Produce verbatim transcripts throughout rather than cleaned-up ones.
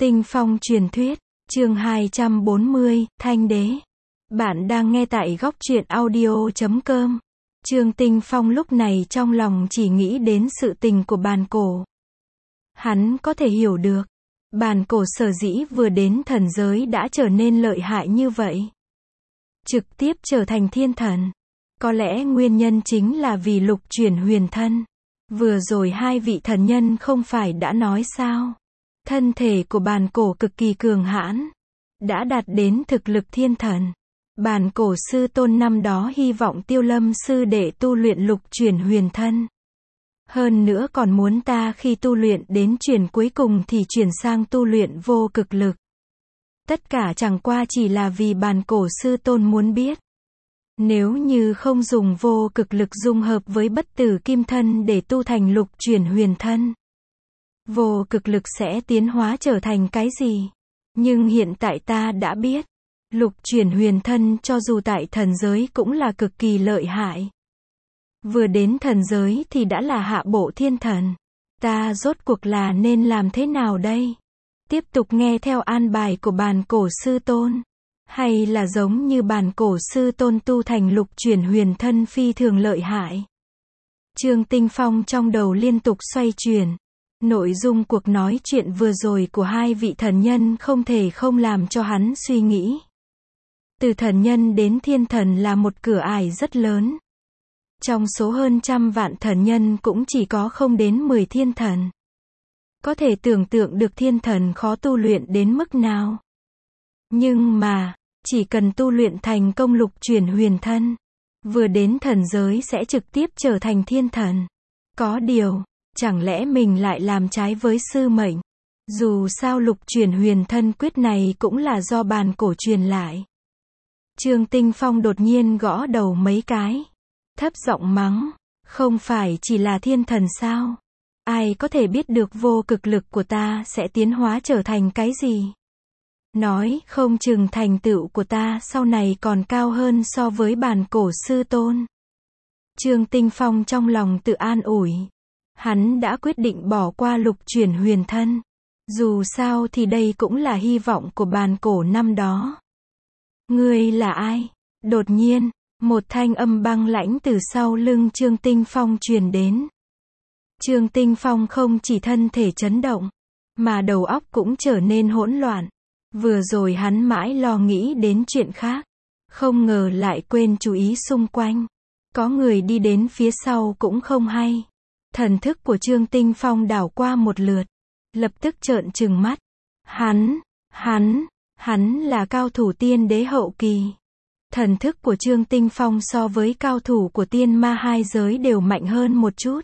Tinh Phong truyền thuyết, chương hai trăm bốn mươi, Thanh Đế. Bạn đang nghe tại góc truyện audio chấm com. Trương Tinh Phong lúc này trong lòng chỉ nghĩ đến sự tình của bàn cổ. Hắn có thể hiểu được, bàn cổ sở dĩ vừa đến thần giới đã trở nên lợi hại như vậy. Trực tiếp trở thành thiên thần. Có lẽ nguyên nhân chính là vì lục chuyển huyền thân. Vừa rồi hai vị thần nhân không phải đã nói sao? Thân thể của bàn cổ cực kỳ cường hãn, đã đạt đến thực lực thiên thần. Bàn cổ sư tôn năm đó hy vọng Tiêu Lâm sư đệ tu luyện lục chuyển huyền thân. Hơn nữa còn muốn ta khi tu luyện đến chuyển cuối cùng thì chuyển sang tu luyện vô cực lực. Tất cả chẳng qua chỉ là vì bàn cổ sư tôn muốn biết. Nếu như không dùng vô cực lực dung hợp với bất tử kim thân để tu thành lục chuyển huyền thân, vô cực lực sẽ tiến hóa trở thành cái gì? Nhưng hiện tại ta đã biết, lục chuyển huyền thân cho dù tại thần giới cũng là cực kỳ lợi hại. Vừa đến thần giới thì đã là hạ bộ thiên thần. Ta rốt cuộc là nên làm thế nào đây? Tiếp tục nghe theo an bài của bàn cổ sư tôn? Hay là giống như bàn cổ sư tôn tu thành lục chuyển huyền thân phi thường lợi hại? Trương Tinh Phong trong đầu liên tục xoay chuyển. Nội dung cuộc nói chuyện vừa rồi của hai vị thần nhân không thể không làm cho hắn suy nghĩ. Từ thần nhân đến thiên thần là một cửa ải rất lớn. Trong số hơn trăm vạn thần nhân cũng chỉ có không đến mười thiên thần. Có thể tưởng tượng được thiên thần khó tu luyện đến mức nào. Nhưng mà, chỉ cần tu luyện thành công lục chuyển huyền thân, vừa đến thần giới sẽ trực tiếp trở thành thiên thần. Có điều, chẳng lẽ mình lại làm trái với sư mệnh? Dù sao lục chuyển huyền thân quyết này cũng là do bàn cổ truyền lại. Trương Tinh Phong đột nhiên gõ đầu mấy cái. Thấp giọng mắng, không phải chỉ là thiên thần sao? Ai có thể biết được vô cực lực của ta sẽ tiến hóa trở thành cái gì? Nói không chừng thành tựu của ta sau này còn cao hơn so với bàn cổ sư tôn. Trương Tinh Phong trong lòng tự an ủi. Hắn đã quyết định bỏ qua lục chuyển huyền thân. Dù sao thì đây cũng là hy vọng của bàn cổ năm đó. Ngươi là ai? Đột nhiên, một thanh âm băng lãnh từ sau lưng Trương Tinh Phong truyền đến. Trương Tinh Phong không chỉ thân thể chấn động, mà đầu óc cũng trở nên hỗn loạn. Vừa rồi hắn mãi lo nghĩ đến chuyện khác, không ngờ lại quên chú ý xung quanh. Có người đi đến phía sau cũng không hay. Thần thức của Trương Tinh Phong đảo qua một lượt, lập tức trợn trừng mắt. Hắn, hắn, hắn là cao thủ tiên đế hậu kỳ. Thần thức của Trương Tinh Phong so với cao thủ của tiên ma hai giới đều mạnh hơn một chút.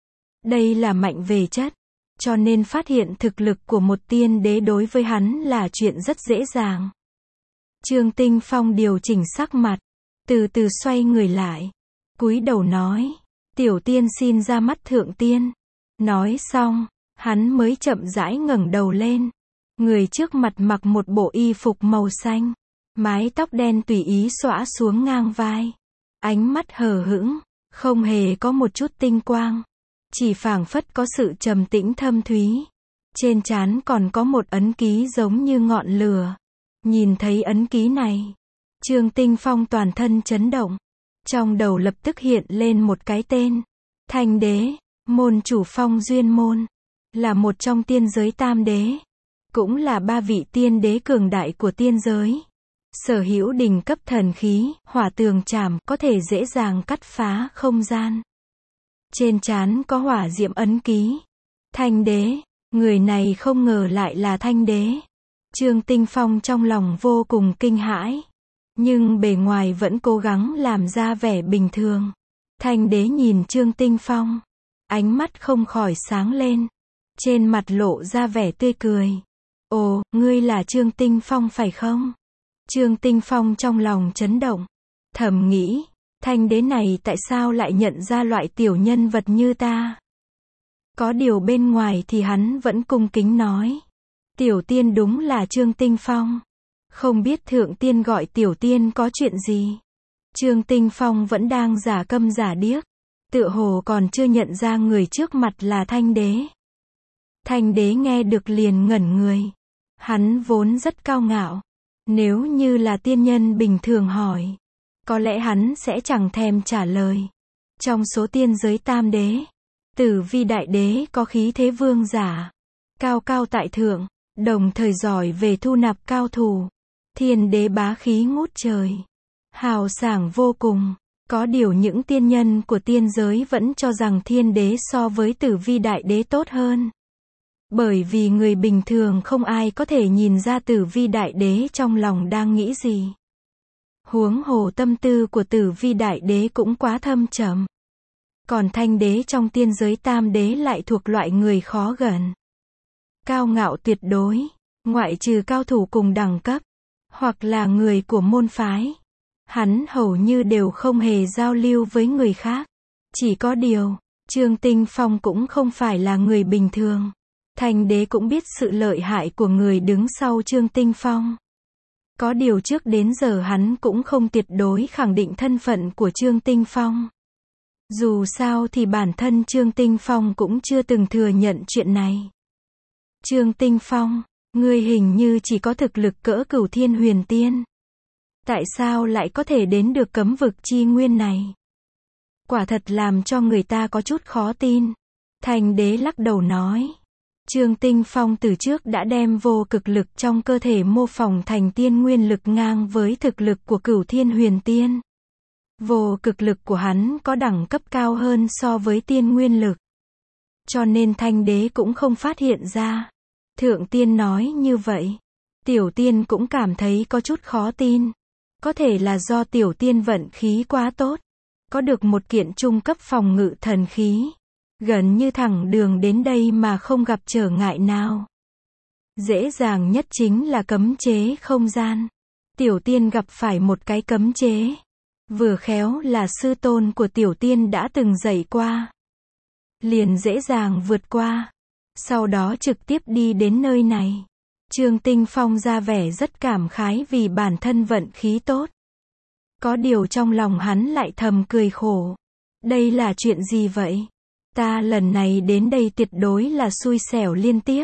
Đây là mạnh về chất, cho nên phát hiện thực lực của một tiên đế đối với hắn là chuyện rất dễ dàng. Trương Tinh Phong điều chỉnh sắc mặt, từ từ xoay người lại, cúi đầu nói, tiểu tiên xin ra mắt thượng tiên. Nói xong, hắn mới chậm rãi ngẩng đầu lên. Người trước mặt mặc một bộ y phục màu xanh, mái tóc đen tùy ý xõa xuống ngang vai, ánh mắt hờ hững, không hề có một chút tinh quang, chỉ phảng phất có sự trầm tĩnh thâm thúy. Trên trán còn có một ấn ký giống như ngọn lửa. Nhìn thấy ấn ký này, Trương Tinh Phong toàn thân chấn động. Trong đầu lập tức hiện lên một cái tên. Thanh Đế, môn chủ Phong Duyên môn, là một trong tiên giới tam đế, cũng là ba vị tiên đế cường đại của tiên giới. Sở hữu đỉnh cấp thần khí, hỏa tường trảm, có thể dễ dàng cắt phá không gian. Trên trán có hỏa diễm ấn ký. Thanh Đế, người này không ngờ lại là Thanh Đế. Trương Tinh Phong trong lòng vô cùng kinh hãi, nhưng bề ngoài vẫn cố gắng làm ra vẻ bình thường. Thanh Đế nhìn Trương Tinh Phong, ánh mắt không khỏi sáng lên, trên mặt lộ ra vẻ tươi cười. Ồ, ngươi là Trương Tinh Phong phải không? Trương Tinh Phong trong lòng chấn động, thầm nghĩ, Thanh Đế này tại sao lại nhận ra loại tiểu nhân vật như ta? Có điều bên ngoài thì hắn vẫn cung kính nói, tiểu tiên đúng là Trương Tinh Phong. Không biết thượng tiên gọi tiểu tiên có chuyện gì? Trương Tinh Phong vẫn đang giả câm giả điếc, tựa hồ còn chưa nhận ra người trước mặt là Thanh Đế. Thanh Đế nghe được liền ngẩn người. Hắn vốn rất cao ngạo. Nếu như là tiên nhân bình thường hỏi, có lẽ hắn sẽ chẳng thèm trả lời. Trong số tiên giới tam đế, Tử Vi đại đế có khí thế vương giả, cao cao tại thượng, đồng thời giỏi về thu nạp cao thủ. Thiên đế bá khí ngút trời, hào sảng vô cùng. Có điều những tiên nhân của tiên giới vẫn cho rằng thiên đế so với Tử Vi đại đế tốt hơn. Bởi vì người bình thường không ai có thể nhìn ra Tử Vi đại đế trong lòng đang nghĩ gì. Huống hồ tâm tư của Tử Vi đại đế cũng quá thâm trầm. Còn thanh đế trong tiên giới tam đế lại thuộc loại người khó gần. Cao ngạo tuyệt đối, ngoại trừ cao thủ cùng đẳng cấp, hoặc là người của môn phái, hắn hầu như đều không hề giao lưu với người khác. Chỉ có điều, Trương Tinh Phong cũng không phải là người bình thường. Thanh đế cũng biết sự lợi hại của người đứng sau Trương Tinh Phong. Có điều trước đến giờ hắn cũng không tuyệt đối khẳng định thân phận của Trương Tinh Phong. Dù sao thì bản thân Trương Tinh Phong cũng chưa từng thừa nhận chuyện này. Trương Tinh Phong, ngươi hình như chỉ có thực lực cỡ Cửu Thiên Huyền Tiên. Tại sao lại có thể đến được cấm vực chi nguyên này? Quả thật làm cho người ta có chút khó tin. Thanh đế lắc đầu nói. Trương Tinh Phong từ trước đã đem vô cực lực trong cơ thể mô phỏng thành tiên nguyên lực ngang với thực lực của Cửu Thiên Huyền Tiên. Vô cực lực của hắn có đẳng cấp cao hơn so với tiên nguyên lực. Cho nên thanh đế cũng không phát hiện ra. Thượng tiên nói như vậy. Tiểu tiên cũng cảm thấy có chút khó tin. Có thể là do tiểu tiên vận khí quá tốt. Có được một kiện trung cấp phòng ngự thần khí. Gần như thẳng đường đến đây mà không gặp trở ngại nào. Dễ dàng nhất chính là cấm chế không gian. Tiểu tiên gặp phải một cái cấm chế. Vừa khéo là sư tôn của tiểu tiên đã từng dạy qua. Liền dễ dàng vượt qua. Sau đó trực tiếp đi đến nơi này. Trương Tinh Phong ra vẻ rất cảm khái vì bản thân vận khí tốt. Có điều trong lòng hắn lại thầm cười khổ. Đây là chuyện gì vậy? Ta lần này đến đây tuyệt đối là xui xẻo liên tiếp.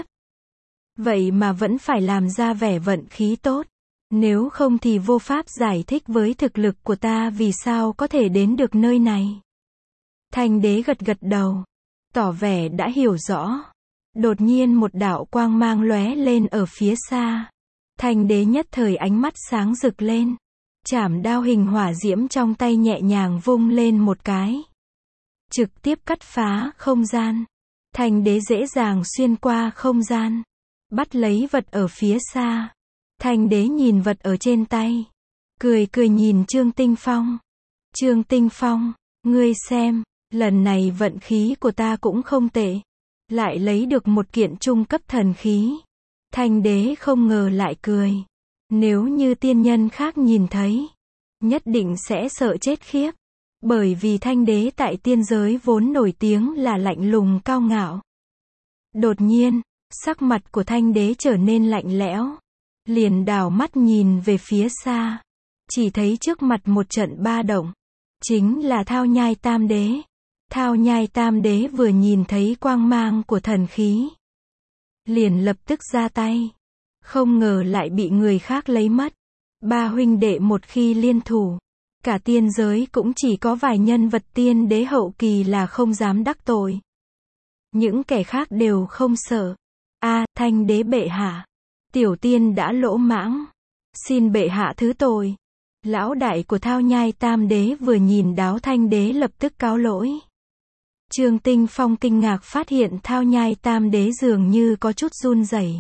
Vậy mà vẫn phải làm ra vẻ vận khí tốt. Nếu không thì vô pháp giải thích với thực lực của ta vì sao có thể đến được nơi này. Thanh đế gật gật đầu, tỏ vẻ đã hiểu rõ. Đột nhiên một đạo quang mang lóe lên ở phía xa. Thanh đế nhất thời ánh mắt sáng rực lên. Chảm đao hình hỏa diễm trong tay nhẹ nhàng vung lên một cái. Trực tiếp cắt phá không gian. Thanh đế dễ dàng xuyên qua không gian. Bắt lấy vật ở phía xa. Thanh đế nhìn vật ở trên tay. Cười cười nhìn Trương Tinh Phong. Trương Tinh Phong, ngươi xem, lần này vận khí của ta cũng không tệ. Lại lấy được một kiện trung cấp thần khí. Thanh đế không ngờ lại cười. Nếu như tiên nhân khác nhìn thấy, nhất định sẽ sợ chết khiếp. Bởi vì thanh đế tại tiên giới vốn nổi tiếng là lạnh lùng cao ngạo. Đột nhiên, sắc mặt của thanh đế trở nên lạnh lẽo. Liền đảo mắt nhìn về phía xa. Chỉ thấy trước mặt một trận ba động. Chính là Thao Nhai Tam Đế. Thao Nhai Tam Đế vừa nhìn thấy quang mang của thần khí. Liền lập tức ra tay. Không ngờ lại bị người khác lấy mất. Ba huynh đệ một khi liên thủ. Cả tiên giới cũng chỉ có vài nhân vật tiên đế hậu kỳ là không dám đắc tội. Những kẻ khác đều không sợ. A, thanh đế bệ hạ. Tiểu tiên đã lỗ mãng. Xin bệ hạ thứ tội. Lão đại của Thao Nhai Tam Đế vừa nhìn đáo thanh đế lập tức cáo lỗi. Trương Tinh Phong kinh ngạc phát hiện Thao Nhai Tam Đế dường như có chút run rẩy.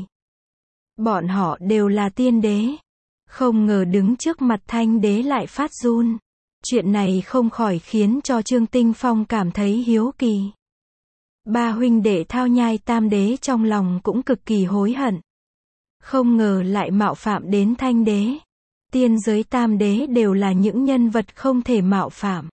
Bọn họ đều là tiên đế. Không ngờ đứng trước mặt thanh đế lại phát run. Chuyện này không khỏi khiến cho Trương Tinh Phong cảm thấy hiếu kỳ. Ba huynh đệ Thao Nhai Tam Đế trong lòng cũng cực kỳ hối hận. Không ngờ lại mạo phạm đến thanh đế. Tiên giới tam đế đều là những nhân vật không thể mạo phạm.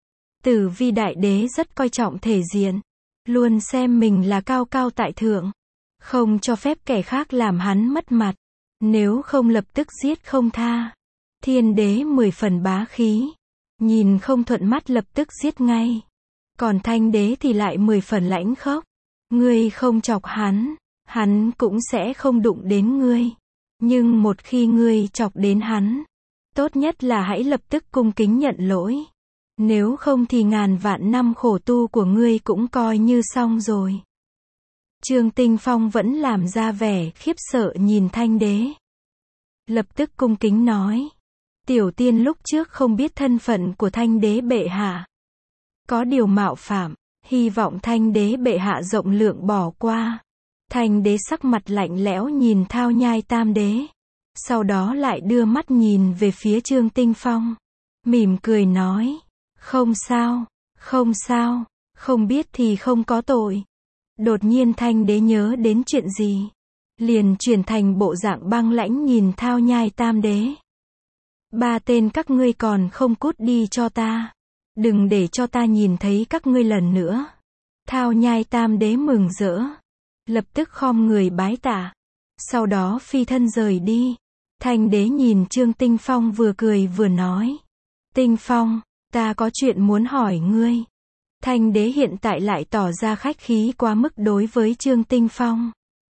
Tử Vi đại đế rất coi trọng thể diện. Luôn xem mình là cao cao tại thượng. Không cho phép kẻ khác làm hắn mất mặt. Nếu không lập tức giết không tha. Thiên đế mười phần bá khí. Nhìn không thuận mắt lập tức giết ngay. Còn thanh đế thì lại mười phần lãnh khốc. Ngươi không chọc hắn, hắn cũng sẽ không đụng đến ngươi. Nhưng một khi ngươi chọc đến hắn, tốt nhất là hãy lập tức cung kính nhận lỗi. Nếu không thì ngàn vạn năm khổ tu của ngươi cũng coi như xong rồi. Trương Tinh Phong vẫn làm ra vẻ khiếp sợ nhìn Thanh Đế. Lập tức cung kính nói. Tiểu tiên lúc trước không biết thân phận của Thanh Đế bệ hạ. Có điều mạo phạm, hy vọng Thanh Đế bệ hạ rộng lượng bỏ qua. Thanh Đế sắc mặt lạnh lẽo nhìn Thao Nhai Tam Đế. Sau đó lại đưa mắt nhìn về phía Trương Tinh Phong. Mỉm cười nói. Không sao, không sao, không biết thì không có tội. Đột nhiên Thanh Đế nhớ đến chuyện gì. Liền chuyển thành bộ dạng băng lãnh nhìn Thao Nhai Tam Đế. Ba tên các ngươi còn không cút đi cho ta. Đừng để cho ta nhìn thấy các ngươi lần nữa. Thao Nhai Tam Đế mừng rỡ. Lập tức khom người bái tạ. Sau đó phi thân rời đi. Thanh Đế nhìn Trương Tinh Phong vừa cười vừa nói. Tinh Phong, ta có chuyện muốn hỏi ngươi. Thanh Đế hiện tại lại tỏ ra khách khí quá mức đối với Trương Tinh Phong.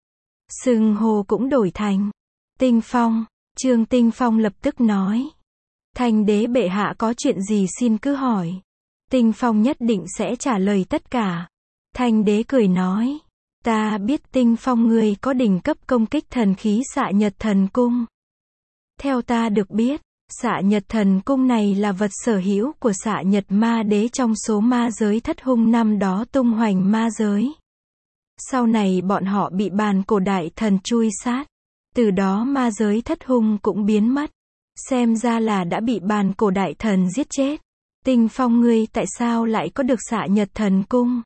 Xưng hô cũng đổi thành Tinh Phong. Trương Tinh Phong lập tức nói. Thanh Đế bệ hạ có chuyện gì xin cứ hỏi. Tinh Phong nhất định sẽ trả lời tất cả. Thanh Đế cười nói. Ta biết Tinh Phong ngươi có đỉnh cấp công kích thần khí Xạ Nhật Thần Cung. Theo ta được biết, Xạ Nhật Thần Cung này là vật sở hữu của Xạ Nhật Ma Đế trong số ma giới thất hung năm đó tung hoành ma giới. Sau này bọn họ bị bàn cổ đại thần chui sát. Từ đó ma giới thất hung cũng biến mất. Xem ra là đã bị bàn cổ đại thần giết chết. Tinh Phong ngươi tại sao lại có được Xạ Nhật Thần Cung?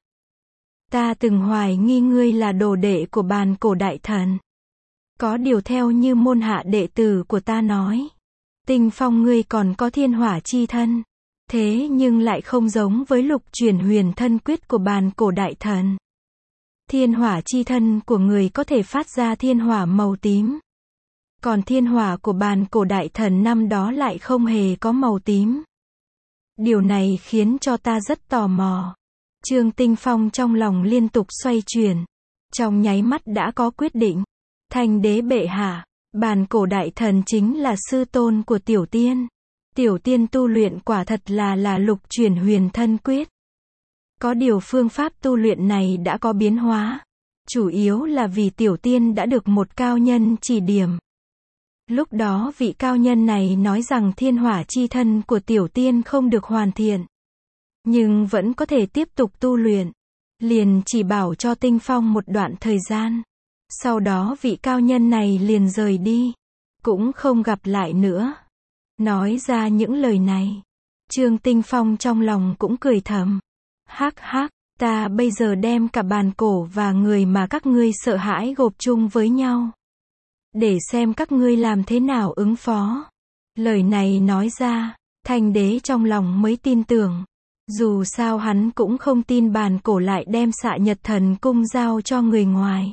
Ta từng hoài nghi ngươi là đồ đệ của bàn cổ đại thần. Có điều theo như môn hạ đệ tử của ta nói. Tinh Phong ngươi còn có thiên hỏa chi thân. Thế nhưng lại không giống với lục chuyển huyền thân quyết của bàn cổ đại thần. Thiên hỏa chi thân của người có thể phát ra thiên hỏa màu tím. Còn thiên hỏa của bàn cổ đại thần năm đó lại không hề có màu tím. Điều này khiến cho ta rất tò mò. Trương Tinh Phong trong lòng liên tục xoay chuyển. Trong nháy mắt đã có quyết định. Thanh Đế bệ hạ, bàn cổ đại thần chính là sư tôn của tiểu tiên. Tiểu tiên tu luyện quả thật là là lục chuyển huyền thân quyết. Có điều phương pháp tu luyện này đã có biến hóa. Chủ yếu là vì tiểu tiên đã được một cao nhân chỉ điểm. Lúc đó vị cao nhân này nói rằng thiên hỏa chi thân của tiểu tiên không được hoàn thiện. Nhưng vẫn có thể tiếp tục tu luyện. Liền chỉ bảo cho Tinh Phong một đoạn thời gian. Sau đó vị cao nhân này liền rời đi. Cũng không gặp lại nữa. Nói ra những lời này. Trương Tinh Phong trong lòng cũng cười thầm. Hắc hắc, ta bây giờ đem cả bàn cổ và người mà các ngươi sợ hãi gộp chung với nhau. Để xem các ngươi làm thế nào ứng phó. Lời này nói ra, Thanh Đế trong lòng mới tin tưởng. Dù sao hắn cũng không tin bàn cổ lại đem Xạ Nhật Thần Cung giao cho người ngoài.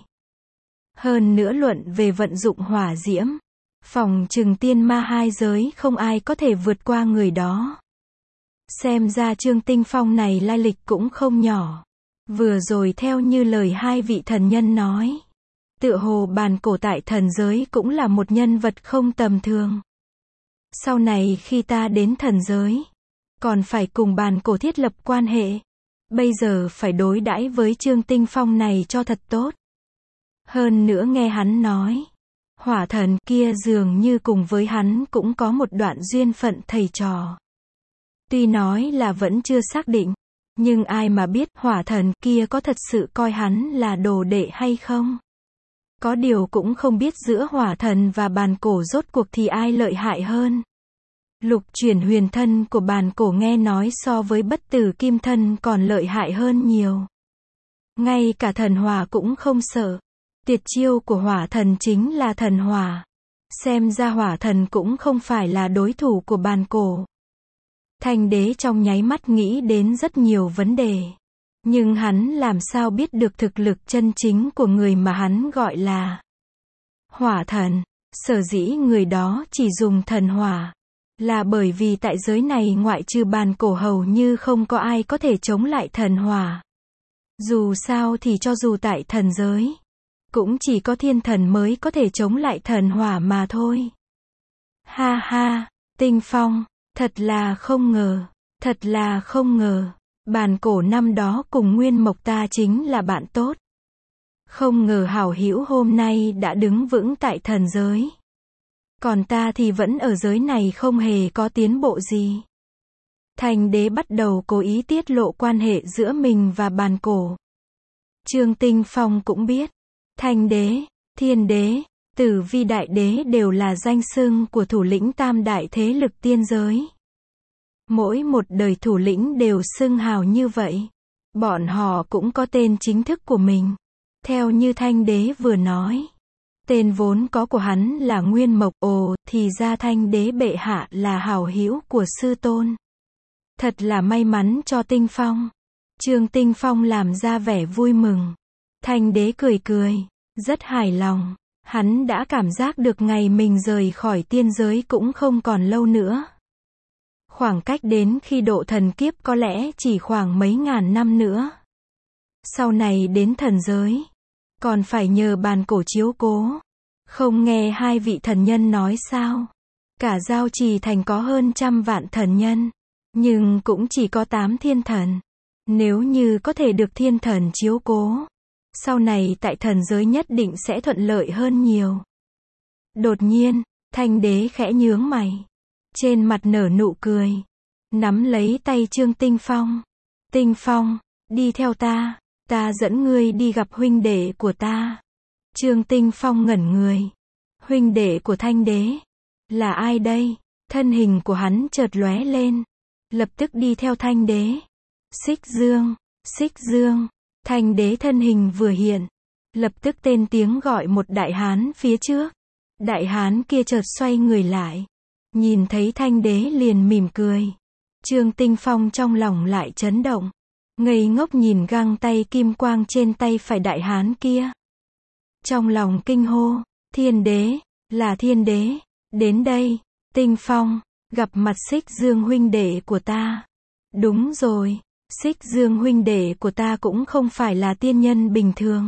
Hơn nữa luận về vận dụng hỏa diễm. Phòng trừng tiên ma hai giới không ai có thể vượt qua người đó. Xem ra Trương Tinh Phong này lai lịch cũng không nhỏ. Vừa rồi theo như lời hai vị thần nhân nói. Tựa hồ bàn cổ tại thần giới cũng là một nhân vật không tầm thường. Sau này khi ta đến thần giới, còn phải cùng bàn cổ thiết lập quan hệ. Bây giờ phải đối đãi với Trương Tinh Phong này cho thật tốt. Hơn nữa nghe hắn nói, hỏa thần kia dường như cùng với hắn cũng có một đoạn duyên phận thầy trò. Tuy nói là vẫn chưa xác định, nhưng ai mà biết hỏa thần kia có thật sự coi hắn là đồ đệ hay không. Có điều cũng không biết giữa hỏa thần và bàn cổ rốt cuộc thì ai lợi hại hơn. Lục chuyển huyền thân của bàn cổ nghe nói so với bất tử kim thân còn lợi hại hơn nhiều. Ngay cả thần hỏa cũng không sợ. Tuyệt chiêu của hỏa thần chính là thần hỏa. Xem ra hỏa thần cũng không phải là đối thủ của bàn cổ. Thanh Đế trong nháy mắt nghĩ đến rất nhiều vấn đề. Nhưng hắn làm sao biết được thực lực chân chính của người mà hắn gọi là hỏa thần. Sở dĩ người đó chỉ dùng thần hỏa là bởi vì tại giới này ngoại trừ bàn cổ hầu như không có ai có thể chống lại thần hỏa. Dù sao thì cho dù tại thần giới, Cũng chỉ có thiên thần mới có thể chống lại thần hỏa mà thôi. Ha ha, Tinh Phong, thật là không ngờ, thật là không ngờ, bàn cổ năm đó cùng Nguyên Mộc ta chính là bạn tốt. Không ngờ hảo hữu hôm nay đã đứng vững tại thần giới. Còn ta thì vẫn ở giới này không hề có tiến bộ gì. Thanh đế bắt đầu cố ý tiết lộ quan hệ giữa mình và bàn cổ. Trương Tinh Phong cũng biết, Thanh đế, Thiên đế, Tử Vi đại đế đều là danh xưng của thủ lĩnh tam đại thế lực tiên giới. Mỗi một đời thủ lĩnh đều xưng hào như vậy. Bọn họ cũng có tên chính thức của mình. Theo như Thanh đế vừa nói, tên vốn có của hắn là Nguyên Mộc. Ồ, thì ra Thanh đế bệ hạ là hảo hữu của sư tôn. Thật là may mắn cho Tinh Phong. Trương Tinh Phong làm ra vẻ vui mừng. Thanh đế cười cười, rất hài lòng. Hắn đã cảm giác được ngày mình rời khỏi tiên giới cũng không còn lâu nữa. Khoảng cách đến khi độ thần kiếp có lẽ chỉ khoảng mấy ngàn năm nữa. Sau này đến thần giới, còn phải nhờ bàn cổ chiếu cố. Không nghe hai vị thần nhân nói sao? Cả Giao Trì thành có hơn trăm vạn thần nhân, nhưng cũng chỉ có tám thiên thần. Nếu như có thể được thiên thần chiếu cố, sau này tại thần giới nhất định sẽ thuận lợi hơn nhiều. Đột nhiên, Thanh đế khẽ nhướng mày, trên mặt nở nụ cười, nắm lấy tay Trương Tinh Phong. Tinh Phong, đi theo ta, ta dẫn ngươi đi gặp huynh đệ của ta. Trương Tinh Phong ngẩn người. Huynh đệ của Thanh đế? Là ai đây? Thân hình của hắn chợt lóe lên, lập tức đi theo Thanh đế. Xích Dương, Xích Dương. Thanh đế thân hình vừa hiện, lập tức tên tiếng gọi một đại hán phía trước. Đại hán kia chợt xoay người lại, nhìn thấy Thanh đế liền mỉm cười. Trương Tinh Phong trong lòng lại chấn động, ngây ngốc nhìn găng tay kim quang trên tay phải đại hán kia. Trong lòng kinh hô, Thiên đế, là Thiên đế, đến đây, Tinh Phong, gặp mặt Xích Dương huynh đệ của ta. Đúng rồi, Xích Dương huynh đệ của ta cũng không phải là tiên nhân bình thường.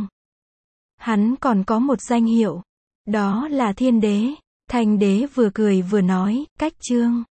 Hắn còn có một danh hiệu, đó là Thiên đế. Thanh đế vừa cười vừa nói, cách Trương